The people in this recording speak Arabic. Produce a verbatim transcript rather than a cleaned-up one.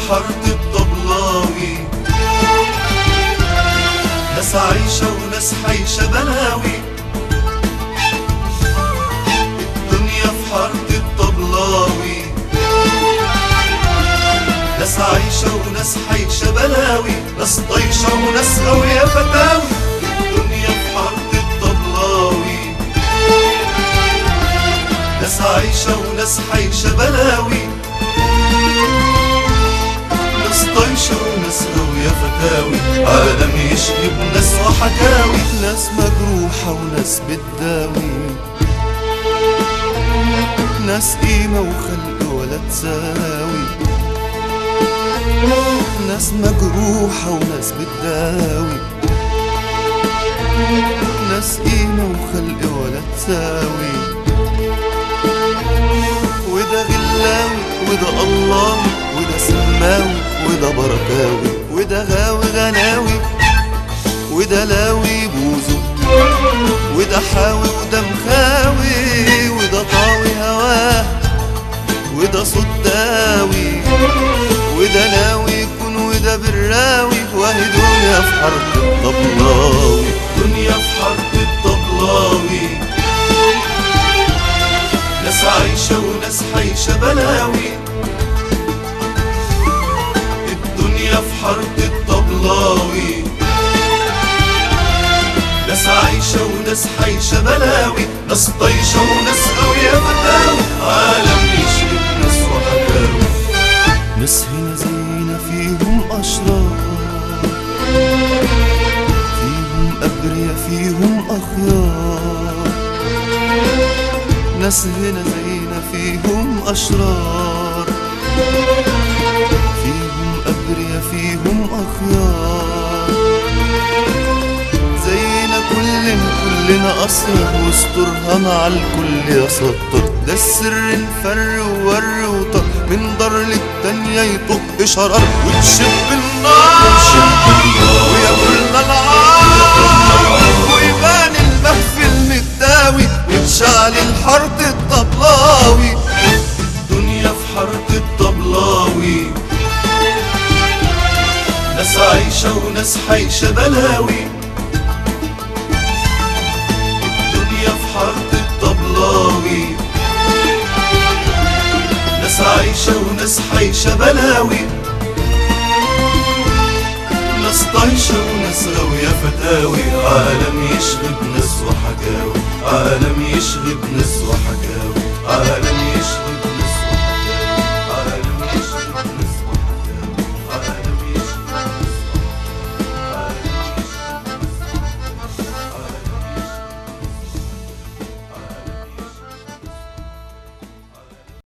حارة الطبلاوي، ناس عايشة وناس حايشة بلاوي. الدنيا في حارة الطبلاوي، ناس عايشة وناس حايشة بلاوي، ناس طايشة وناس غاوية فتاوي. الدنيا في حارة الطبلاوي، ناس عايشة وناس حايشة بلاوي، ناس طايشة وناس غاوية فتاوي. عالم يشهد ناس وحكاوي، ناس مجروحة وناس بتداوي، ناس قيمة وخلق ولا تساوي، ناس مجروحة وناس بتداوي، ناس قيمة وخلق ولا تساوي. وده غلاوي وده اللهوي وده سماوي وده بركاوي، وده غاوي غناوي وده لاوي بوزو، وده حاوي وده مخاوي، وده طاوي هواه وده صداوي، وده ناوي يكون وده براوي. وهي دنيا في حارة الطبلاوي، دنيا في حارة الطبلاوي، ناس عايشة وناس حايشة بلاوي. الدنيا في حارة الطبلاوي، ناس عايشة وناس حايشة بلاوي، ناس طايشة وناس غاوية فتاوي. عالم يشهد ناس وحكاوي، ناس هنا زينا فيهم أشرار، فيهم أبرياء فيهم أخيار. ناس هنا زينا فيهم أشرار، فيهم أبرياء فيهم أخيار. زينا كلنا كلنا أسرار، واسترها مع الكل يا ستار. ده السر نفر وور وطر، من دار للتانية يطق شرار، وتشب النار وياكلنا العار، ويبان المهفل متداوي، وتشعل الحارة الطبلاوي. الدنيا في حارة الطبلاوي، ناس عايشة وناس حايشة بلاوي. الدنيا في حارة الطبلاوي، ناس عايشة وناس حايشة بلاوي، ناس طايشة وناس غاوية فتاوي. عالم يشغب ناس وحكاوي، عالم يشغب ناس وحكاوي، عالم يشغب